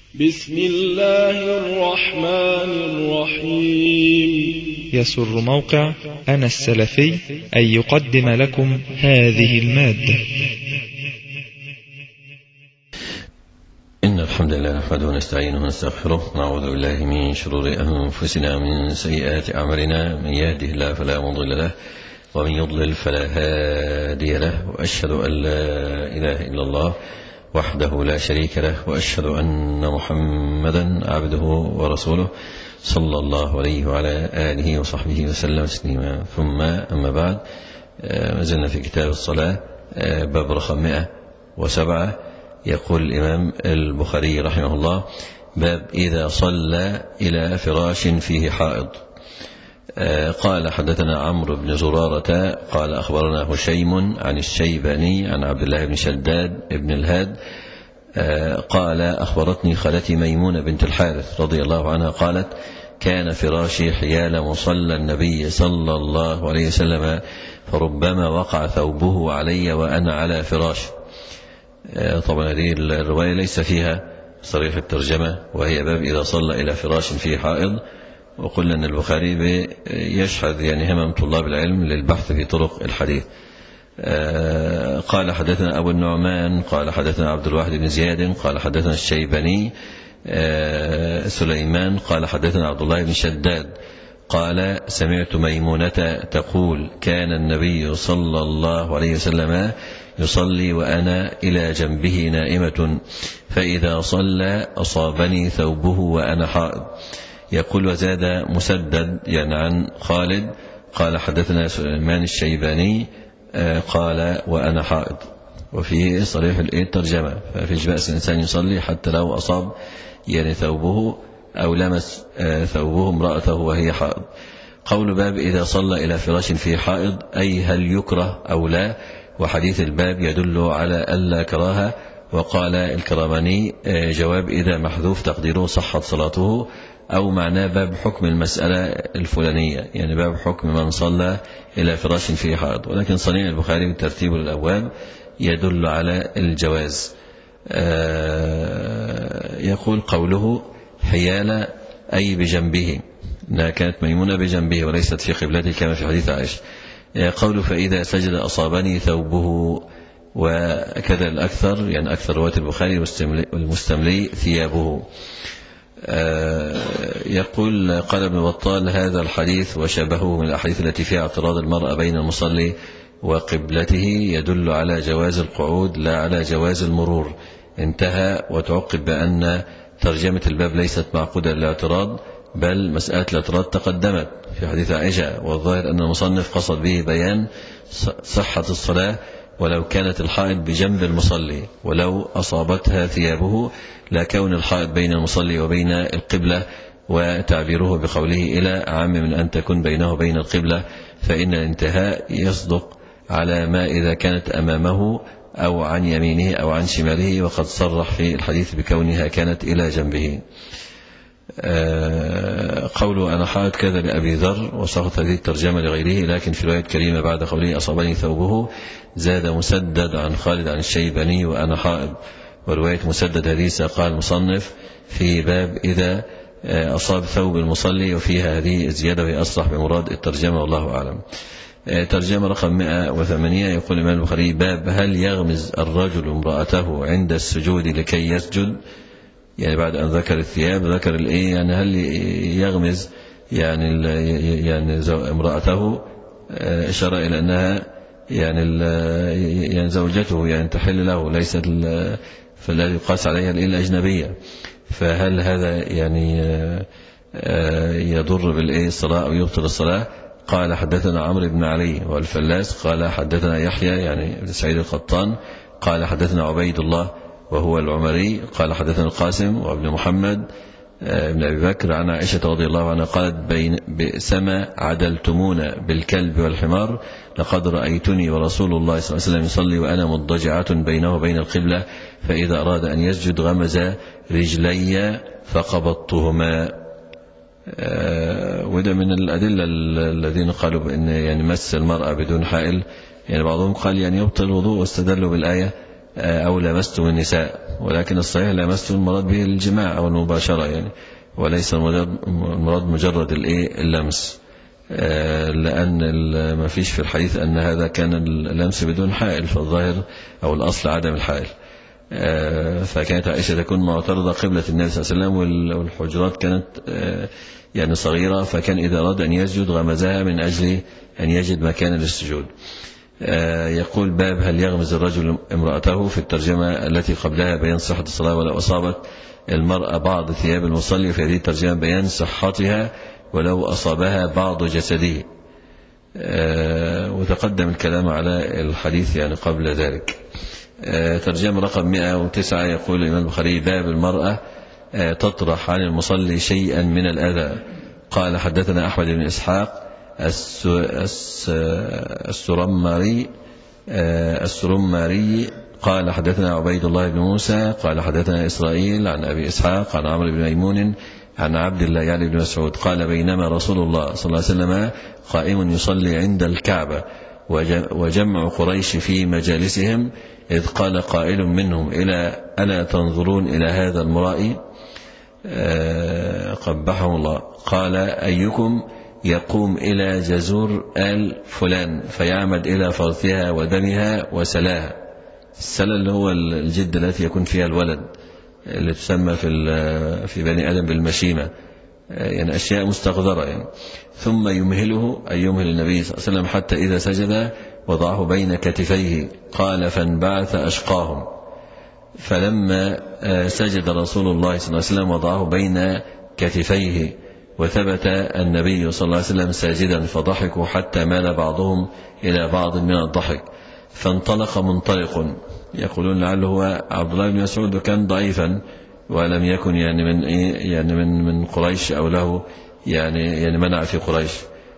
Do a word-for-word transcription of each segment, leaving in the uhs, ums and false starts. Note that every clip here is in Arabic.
بسم الله الرحمن الرحيم. يسر موقع أنا السلفي أن يقدم لكم هذه المادة. إن الحمد لله نحمده ونستعينه ونستغفره ونعوذ بالله من شرور أنفسنا ومن سيئات أعمالنا، من يهده الله فلا مضل له ومن يضلل فلا هادي له، وأشهد أن لا إله إلا الله وحده لا شريك له، وأشهد أن محمدا عبده ورسوله صلى الله عليه وعلى آله وصحبه وسلم تسليما. ثم أما بعد، ما زلنا في كتاب الصلاة باب رقم مئة وسبعة. يقول الإمام البخاري رحمه الله: باب إذا صلى إلى فراش فيه حائض. قال حدثنا عمرو بن زرارة قال أخبرنا هشيم عن الشيباني عن عبد الله بن شداد بن الهاد قال أخبرتني خالتي ميمونة بنت الحارث رضي الله عنها قالت: كان فراشي حيال مصلى النبي صلى الله عليه وسلم، فربما وقع ثوبه علي وأنا على فراش. طبعا هذه الرواية ليس فيها صريح الترجمة، وهي باب إذا صلى إلى فراش فيه حائض. وقلنا أن البخاري يشهد يعني همم طلاب العلم للبحث في طرق الحديث. قال حدثنا أبو النعمان قال حدثنا عبد الواحد بن زياد قال حدثنا الشيباني سليمان قال حدثنا عبد الله بن شداد قال: سمعت ميمونة تقول: كان النبي صلى الله عليه وسلم يصلي وأنا إلى جنبه نائمة، فإذا صلى أصابني ثوبه وأنا حائض. يقول: وزاد مسدد يعني عن خالد قال حدثنا سليمان الشيباني قال وأنا حائض. وفيه صريح الترجمة، ففيش بأس الإنسان يصلي حتى لو أصاب يعني ثوبه أو لمس ثوبه امرأته وهي حائض. قول باب إذا صلى إلى فراش فيه حائض، أي هل يكره أو لا؟ وحديث الباب يدل على ألا كراهة. وقال الكرماني: جواب إذا محذوف تقديره صحت صلاته، أو معناه باب حكم المسألة الفلانية، يعني باب حكم من صلى إلى فراش فيه حائض. ولكن صنيع البخاري بترتيب الأبواب يدل على الجواز. يقول قوله حيال أي بجنبه، إنها كانت ميمونة بجنبه وليست في قبلته كما في حديث عائشة. قوله فإذا سجد أصابني ثوبه، وكذا الأكثر يعني أكثر رواية البخاري والمستملي ثيابه. يقول قال ابن بطال: هذا الحديث وشبهه من الأحاديث التي فيها اعتراض المرأة بين المصلي وقبلته يدل على جواز القعود لا على جواز المرور. انتهى. وتعقب بأن ترجمة الباب ليست معقودة للاعتراض، بل مسألة الاعتراض تقدمت في حديث عائشة، والظاهر أن المصنف قصد به بيان صحة الصلاة ولو كانت الحائض بجنب المصلي ولو أصابتها ثيابه، لا كون الحائض بين المصلي وبين القبلة، وتعبيره بقوله إلى عام من أن تكون بينه وبين القبلة، فإن الانتهاء يصدق على ما إذا كانت أمامه أو عن يمينه أو عن شماله، وقد صرح في الحديث بكونها كانت إلى جنبه. قوله أنا حائض كذا لأبي ذر، وسقط هذه الترجمة لغيره، لكن في رواية كريمة بعد قوله أصابني ثوبه زاد مسدد عن خالد عن الشيباني وأنا حائض. ورواية مسدد هذه ساقها المصنف في باب إذا أصاب ثوب المصلي، وفيها هذه الزيادة وهي أصلح بمراد الترجمة والله أعلم. ترجمة رقم مئة وثمانية. يقول الإمام البخاري: باب هل يغمز الرجل امرأته عند السجود لكي يسجد؟ يعني بعد أن ذكر الثياب ذكر الإيه، يعني هل يغمز يعني يعني امرأته، إشارة إلى أنها يعني يعني زوجته يعني تحل له، ليست فالذي يقاس عليها الإيه الأجنبية. فهل هذا يعني يضر بالإيه الصلاة أو يبطل الصلاة؟ قال حدثنا عمرو بن علي والفلاس قال حدثنا يحيى يعني بن سعيد القطان قال حدثنا عبيد الله وهو العمري قال حدثنا القاسم وابن محمد ابن أبي بكر عن عائشة رضي الله عنها قالت: بين بئسما عدلتمون بالكلب والحمار، لقد رأيتني ورسول الله صلى الله عليه وسلم يصلي وأنا مضجعة بينه وبين القبلة، فإذا أراد أن يسجد غمز رجلي فقبضتهما. وده من الأدلة الذين قالوا بأن يعني مس المرأة بدون حائل، يعني بعضهم قال يعني يبطل الوضوء، واستدلوا بالآية أو لمستم النساء، ولكن الصحيح لمستم المراد به الجماع أو المباشرة يعني، وليس المراد مجرد اللمس، لأن ما فيش في الحديث أن هذا كان اللمس بدون حائل، فالظاهر أو الأصل عدم الحائل. فكانت عائشة تكون معترضة قبلة النبي صلى الله عليه وسلم، والحجرات كانت يعني صغيرة، فكان إذا أراد أن يسجد غمزها من أجل أن يجد مكان للسجود. يقول باب هل يغمز الرجل امرأته؟ في الترجمة التي قبلها بيان صحة الصلاة ولو أصابت المرأة بعض ثياب المصلي، في هذه الترجمة بيان صحتها ولو أصابها بعض جسده. وتقدم الكلام على الحديث يعني قبل ذلك. ترجمة رقم مئة وتسعة يقول الإمام البخاري باب المرأة تطرح عن المصلي شيئا من الأذى. قال حدثنا أحمد بن إسحاق السرماري السرماري قال حدثنا عبيد الله بن موسى قال حدثنا إسرائيل عن أبي إسحاق عن عمرو بن ميمون عن عبد الله يعني بن مسعود قال بينما رسول الله صلى الله عليه وسلم قائم يصلي عند الكعبة وجمع قريش في مجالسهم، إذ قال قائل منهم إلى ألا تنظرون إلى هذا المرائي قبحه الله، قال أيكم يقوم إلى جزور آل فلان فيعمد إلى فرثها ودمها وسلاها. السلا اللي هو الجد التي يكون فيها الولد، اللي تسمى في في بني آدم بالمشيمة، يعني أشياء مستقذرة يعني. ثم يمهله أي يمهل النبي صلى الله عليه وسلم حتى إذا سجد وضعه بين كتفيه، قال فانبعث أشقاهم، فلما سجد رسول الله صلى الله عليه وسلم وضعه بين كتفيه وثبت النبي صلى الله عليه وسلم ساجدا، فضحكوا حتى مال بعضهم إلى بعض من الضحك، فانطلق منطلق. يقولون لعله هو عبد الله بن مسعود، وكان ضعيفا ولم يكن يعني من إيه يعني من من قريش أو له يعني يعني منع في قريش.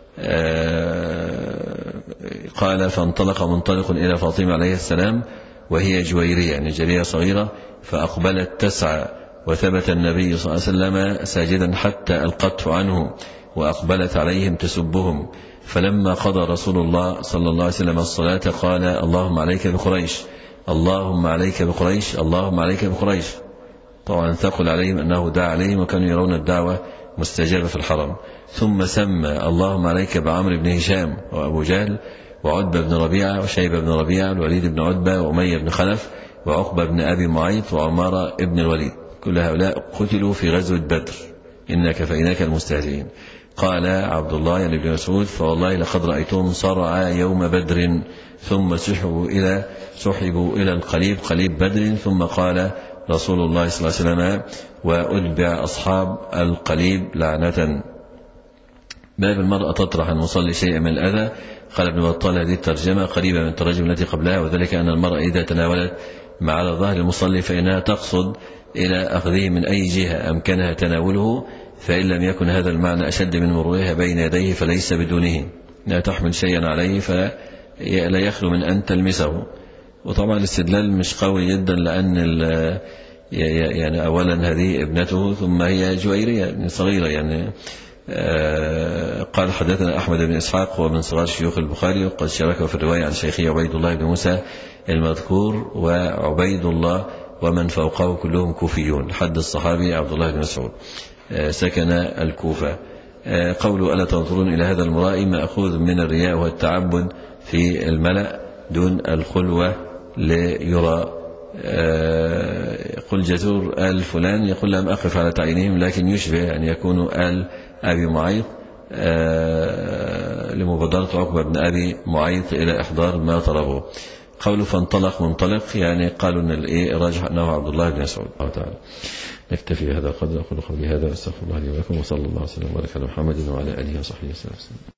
قال فانطلق منطلق إلى فاطمة عليه السلام وهي جويرية يعني جرية صغيرة، فأقبلت تسعى، وثبت النبي صلى الله عليه وسلم ساجدا حتى ألقته عنه، وأقبلت عليهم تسبهم. فلما قضى رسول الله صلى الله عليه وسلم الصلاة قال اللهم عليك بقريش، اللهم عليك بقريش، اللهم عليك بقريش. طبعا ثقل عليهم أنه دعا عليهم، وكانوا يرون الدعوة مستجابة في الحرم. ثم سمى اللهم عليك بعمرو بن هشام وأبو جهل وعتبة بن ربيعة وشيبة بن ربيعة والوليد بن عتبة وأمية بن خلف وعقبة بن أبي معيط وعمارة بن الوليد، كل هؤلاء قتلوا في غزوة بدر، إنك فإنك المستهزئين. قال عبد الله يعني بن مسعود فوالله لقد رأيتهم صرعى يوم بدر، ثم سحبوا إلى سحبوا إلى القليب قليب بدر، ثم قال رسول الله صلى الله عليه وسلم وأتبع أصحاب القليب لعنة. باب المرأة تطرح أن تصلي شيئا من الأذى. قال ابن بطال هذه الترجمة قريبة من الترجمة التي قبلها، وذلك أن المرأة إذا تناولت ما على ظهر المصلي فإنها تقصد إلى أخذه من أي جهة أمكنها تناوله، فإن لم يكن هذا المعنى أشد من مرورها بين يديه فليس بدونه، لا تحمل شيئا عليه فلا يخلو من أن تلمسه. وطبعا الاستدلال مش قوي جدا، لأن يعني أولا هذه ابنته، ثم هي جويرية يعني صغيرة يعني. قال حدثنا أحمد بن إسحاق هو من صغار شيوخ البخاري، وقد شاركه في الرواية عن شيخه عبيد الله بن موسى المذكور، وعبيد الله ومن فوقه كلهم كوفيون، حد الصحابي عبد الله بن مسعود سكن الكوفة. قوله ألا تنظرون إلى هذا المرائي مأخوذ من الرياء والتعبد في الملأ دون الخلوة ليرى. يقول جزور آل فلان، يقول لم أقف على تعيينهم، لكن يشبه أن يكونوا آل أبي معيط لمبادرة عقبة بن أبي معيط إلى إحضار ما طلبوه. قوله فانطلق منطلق يعني قالوا أن الراجح أنه عبد الله بن مسعود. الله تعالى نكتفي بهذا القدر. أقول قولي هذا واستغفر الله لي ولكم، وصلى الله وسلم وبارك على محمد وعلى آله وصحبه وسلم.